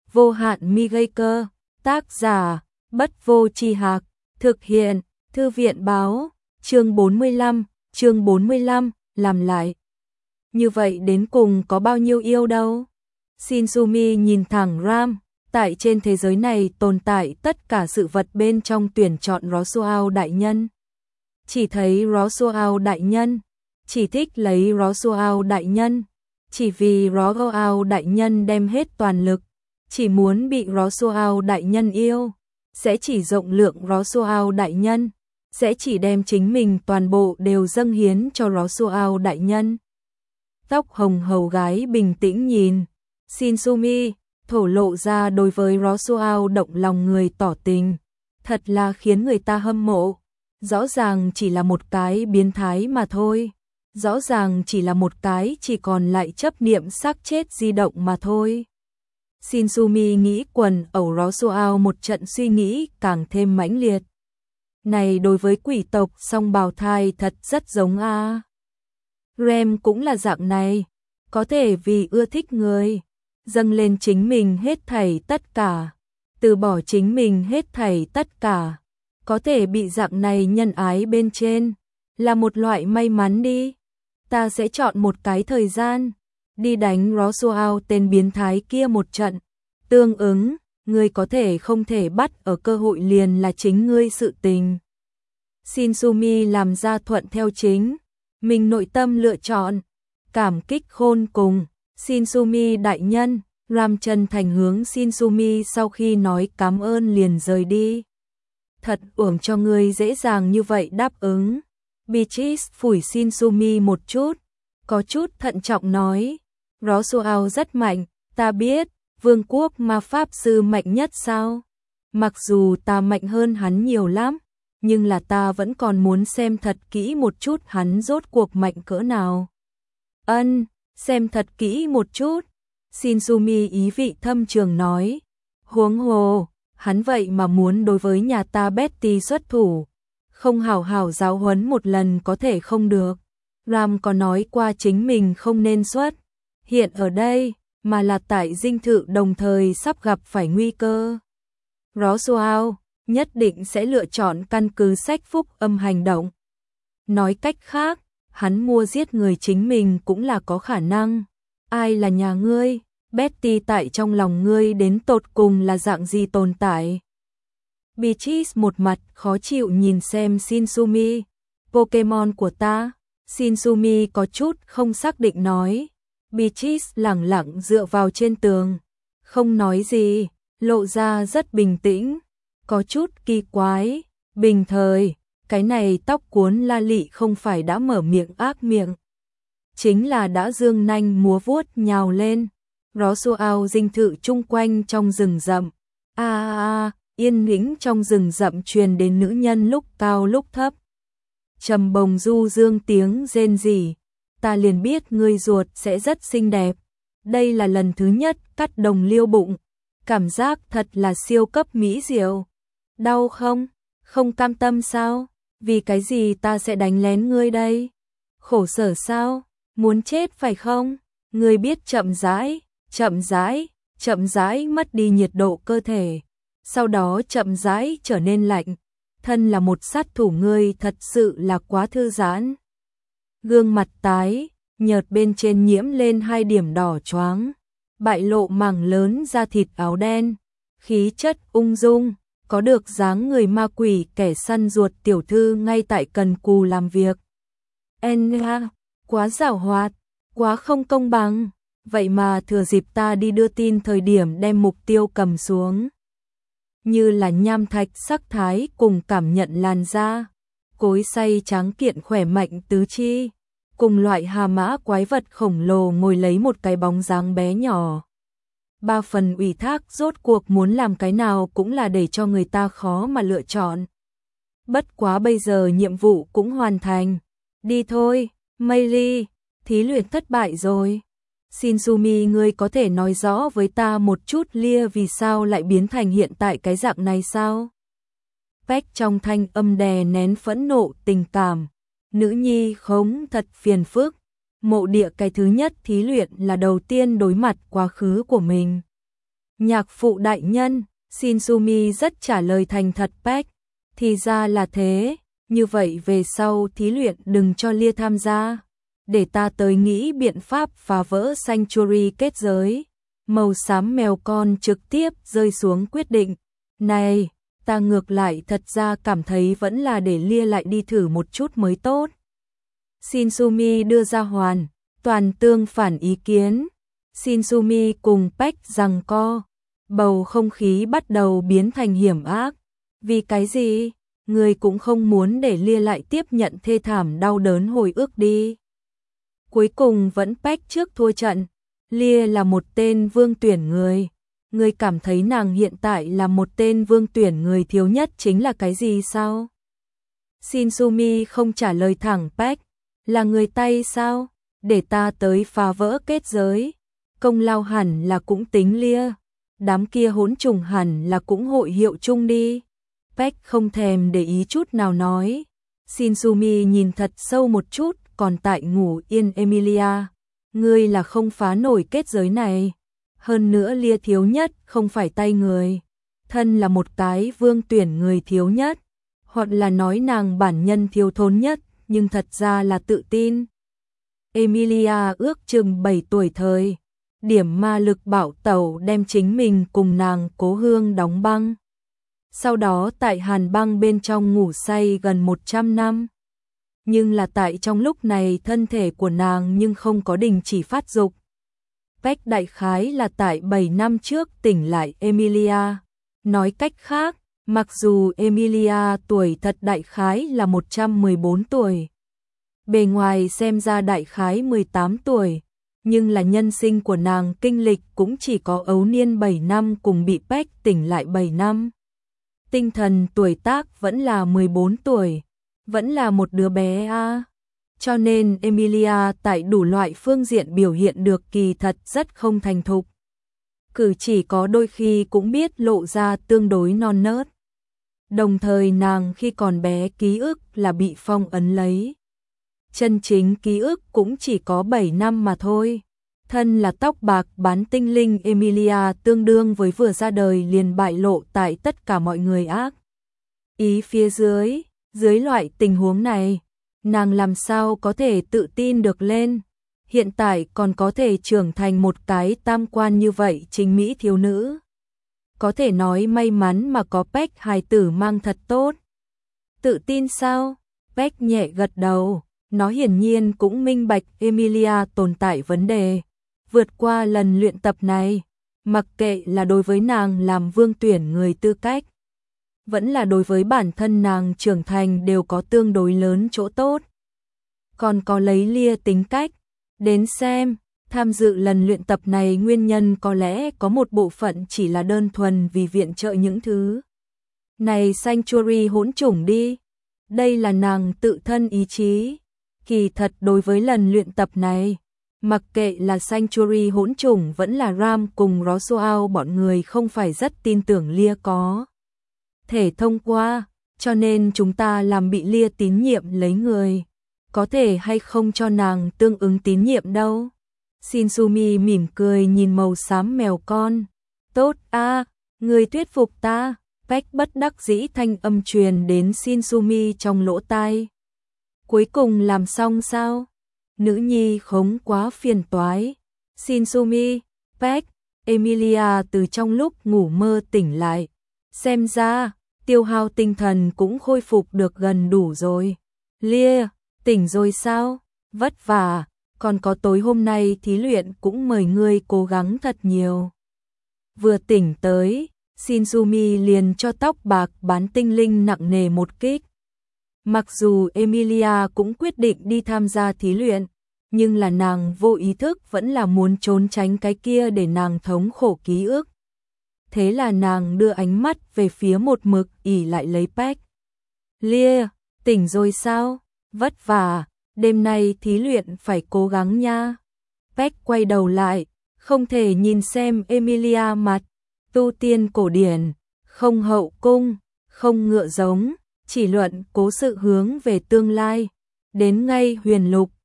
vô hạn mi gây cơ, tác giả, Bất Vô Tri Hạc, thực hiện, Thư viện báo, chương 45, làm lại. Như vậy đến cùng có bao nhiêu yêu đâu? Shinsumi nhìn thẳng Ram, tại trên thế giới này tồn tại tất cả sự vật bên trong tuyển chọn Rosuao đại nhân. Chỉ thấy Rosuao đại nhân, chỉ thích lấy Rosuao đại nhân, chỉ vì Rosuao đại nhân đem hết toàn lực, chỉ muốn bị Rosuao đại nhân yêu, sẽ chỉ rộng lượng Rosuao đại nhân, sẽ chỉ đem chính mình toàn bộ đều dâng hiến cho Rosuao đại nhân. Tóc hồng hầu gái bình tĩnh nhìn Shinsumi, thổ lộ ra đối với Rosuao động lòng người tỏ tình, thật là khiến người ta hâm mộ. Rõ ràng chỉ là một cái biến thái mà thôi, rõ ràng chỉ là một cái chỉ còn lại chấp niệm xác chết di động mà thôi. Shinsumi nghĩ quần ẩu Rosuao một trận suy nghĩ càng thêm mãnh liệt. Này đối với quỷ tộc song bào thai thật rất giống a. Rem cũng là dạng này, có thể vì ưa thích người, dâng lên chính mình hết thảy tất cả, từ bỏ chính mình hết thảy tất cả, có thể bị dạng này nhân ái bên trên, là một loại may mắn đi. Ta sẽ chọn một cái thời gian, đi đánh Rosuao tên biến thái kia một trận, tương ứng, ngươi có thể không thể bắt ở cơ hội liền là chính ngươi sự tình. Shinsumi làm ra thuận theo chính mình nội tâm lựa chọn, cảm kích khôn cùng, Shinsumi đại nhân. Ram chân thành hướng Shinsumi sau khi nói cảm ơn liền rời đi. Thật uổng cho ngươi dễ dàng như vậy đáp ứng. Beatrice phủi Shinsumi một chút, có chút thận trọng nói, Rosuao rất mạnh, ta biết, vương quốc ma pháp sư mạnh nhất sao? Mặc dù ta mạnh hơn hắn nhiều lắm, nhưng là ta vẫn còn muốn xem thật kỹ một chút hắn rốt cuộc mạnh cỡ nào. Ân, xem thật kỹ một chút. Shinsumi ý vị thâm trường nói, huống hồ, hắn vậy mà muốn đối với nhà ta Betty xuất thủ, không hảo hảo giáo huấn một lần có thể không được. Ram có nói qua chính mình không nên xuất hiện ở đây, mà là tại dinh thự đồng thời sắp gặp phải nguy cơ. Rosuao nhất định sẽ lựa chọn căn cứ sách phúc âm hành động. Nói cách khác, hắn mua giết người chính mình cũng là có khả năng. Ai là nhà ngươi? Betty tại trong lòng ngươi đến tột cùng là dạng gì tồn tại? Beatrice một mặt khó chịu nhìn xem Shinsumi. Pokemon của ta? Shinsumi có chút không xác định nói. Beatrice lẳng lặng dựa vào trên tường, không nói gì, lộ ra rất bình tĩnh, có chút kỳ quái, bình thời, cái này tóc cuốn la lị không phải đã mở miệng ác miệng, chính là đã dương nanh múa vuốt nhào lên. Rosuao dinh thự chung quanh trong rừng rậm, yên tĩnh trong rừng rậm truyền đến nữ nhân lúc cao lúc thấp, trầm bồng du dương tiếng rên rỉ. Ta liền biết ngươi ruột sẽ rất xinh đẹp. Đây là lần thứ nhất cắt đồng liêu bụng, cảm giác thật là siêu cấp mỹ diệu. Đau không? Không cam tâm sao? Vì cái gì ta sẽ đánh lén ngươi đây? Khổ sở sao? Muốn chết phải không? Ngươi biết chậm rãi mất đi nhiệt độ cơ thể, sau đó chậm rãi trở nên lạnh. Thân là một sát thủ ngươi thật sự là quá thư giãn. Gương mặt tái, nhợt bên trên nhiễm lên 2 điểm đỏ choáng, bại lộ mảng lớn da thịt áo đen, khí chất ung dung, có được dáng người ma quỷ kẻ săn ruột tiểu thư ngay tại cần cù làm việc. Enha, quá giảo hoạt, quá không công bằng, vậy mà thừa dịp ta đi đưa tin thời điểm đem mục tiêu cầm xuống. Như là nham thạch sắc thái cùng cảm nhận làn da, cối xay tráng kiện khỏe mạnh tứ chi, cùng loại hà mã quái vật khổng lồ ngồi lấy một cái bóng dáng bé nhỏ. 3 phần ủy thác rốt cuộc muốn làm cái nào cũng là để cho người ta khó mà lựa chọn. Bất quá bây giờ nhiệm vụ cũng hoàn thành. Đi thôi, Meili, thí luyện thất bại rồi. Shinsumi, ngươi có thể nói rõ với ta một chút lia vì sao lại biến thành hiện tại cái dạng này sao? Peck trong thanh âm đè nén phẫn nộ tình cảm. Nữ nhi khống thật phiền phức. Mộ địa cái thứ nhất thí luyện là đầu tiên đối mặt quá khứ của mình. Nhạc phụ đại nhân, Shinsumi rất trả lời thành thật Peck. Thì ra là thế, như vậy về sau thí luyện đừng cho Lia tham gia. Để ta tới nghĩ biện pháp phá vỡ Sanctuary kết giới. Màu xám mèo con trực tiếp rơi xuống quyết định. Này, ta ngược lại thật ra cảm thấy vẫn là để Lia lại đi thử một chút mới tốt. Shinsumi đưa ra toàn tương phản ý kiến. Shinsumi cùng Peck giằng co. Bầu không khí bắt đầu biến thành hiểm ác. Vì cái gì? Người cũng không muốn để Lia lại tiếp nhận thê thảm đau đớn hồi ức đi. Cuối cùng vẫn Peck trước thua trận. Lia là một tên vương tuyển người. Người cảm thấy nàng hiện tại là một tên vương tuyển người thiếu nhất chính là cái gì sao? Shinsumi không trả lời thẳng Peck. Là người Tây sao? Để ta tới phá vỡ kết giới. Công lao hẳn là cũng tính Lia. Đám kia hỗn trùng hẳn là cũng hội hiệu chung đi. Peck không thèm để ý chút nào nói. Shinsumi nhìn thật sâu một chút, còn tại ngủ yên Emilia. Ngươi là không phá nổi kết giới này. Hơn nữa Lia thiếu nhất không phải tay người. Thân là một cái vương tuyển người thiếu nhất. Hoặc là nói nàng bản nhân thiếu thốn nhất, nhưng thật ra là tự tin. Emilia ước chừng 7 tuổi thời. Điểm ma lực bạo tẩu đem chính mình cùng nàng cố hương đóng băng. Sau đó tại hàn băng bên trong ngủ say gần 100 năm. Nhưng là tại trong lúc này thân thể của nàng nhưng không có đình chỉ phát dục. Peck đại khái là tại 7 năm trước tỉnh lại Emilia. Nói cách khác, mặc dù Emilia tuổi thật đại khái là 114 tuổi. Bề ngoài xem ra đại khái 18 tuổi. Nhưng là nhân sinh của nàng kinh lịch cũng chỉ có ấu niên 7 năm cùng bị Peck tỉnh lại 7 năm. Tinh thần tuổi tác vẫn là 14 tuổi, vẫn là một đứa bé a. Cho nên Emilia tại đủ loại phương diện biểu hiện được kỳ thật rất không thành thục. Cử chỉ có đôi khi cũng biết lộ ra tương đối non nớt. Đồng thời nàng khi còn bé ký ức là bị phong ấn lấy. Chân chính ký ức cũng chỉ có 7 năm mà thôi. Thân là tóc bạc bán tinh linh Emilia tương đương với vừa ra đời liền bại lộ tại tất cả mọi người ác. Ý phía dưới loại tình huống này, nàng làm sao có thể tự tin được lên. Hiện tại còn có thể trưởng thành một cái tam quan như vậy chính mỹ thiếu nữ. Có thể nói may mắn mà có Peck hài tử mang thật tốt. Tự tin sao? Peck nhẹ gật đầu. Nó hiển nhiên cũng minh bạch Emilia tồn tại vấn đề. Vượt qua lần luyện tập này, mặc kệ là đối với nàng làm vương tuyển người tư cách, vẫn là đối với bản thân nàng trưởng thành đều có tương đối lớn chỗ tốt. Còn có lấy Lia tính cách, đến xem, tham dự lần luyện tập này nguyên nhân có lẽ có một bộ phận chỉ là đơn thuần vì viện trợ những thứ. Này Sanctuary hỗn chủng đi, đây là nàng tự thân ý chí. Kỳ thật đối với lần luyện tập này, mặc kệ là Sanctuary hỗn chủng vẫn là Ram cùng Roswell bọn người không phải rất tin tưởng Lia có thể thông qua, cho nên chúng ta làm bị Lia tín nhiệm lấy người. Có thể hay không cho nàng tương ứng tín nhiệm đâu. Shinsumi mỉm cười nhìn màu xám mèo con. Tốt a, người thuyết phục ta. Peck bất đắc dĩ thanh âm truyền đến Shinsumi trong lỗ tai. Cuối cùng làm xong sao? Nữ nhi khống quá phiền toái. Shinsumi, Peck, Emilia từ trong lúc ngủ mơ tỉnh lại. Xem ra, tiêu hao tinh thần cũng khôi phục được gần đủ rồi. Lia, tỉnh rồi sao? Vất vả, còn có tối hôm nay thí luyện cũng mời ngươi cố gắng thật nhiều. Vừa tỉnh tới, Shinsumi liền cho tóc bạc bán tinh linh nặng nề một kích. Mặc dù Emilia cũng quyết định đi tham gia thí luyện, nhưng là nàng vô ý thức vẫn là muốn trốn tránh cái kia để nàng thống khổ ký ức. Thế là nàng đưa ánh mắt về phía một mực ỉ lại lấy Peck. Lia, tỉnh rồi sao? Vất vả, đêm nay thí luyện phải cố gắng nha. Peck quay đầu lại, không thể nhìn xem Emilia mặt. Tu tiên cổ điển, không hậu cung, không ngựa giống, chỉ luận cố sự hướng về tương lai. Đến ngay huyền lục,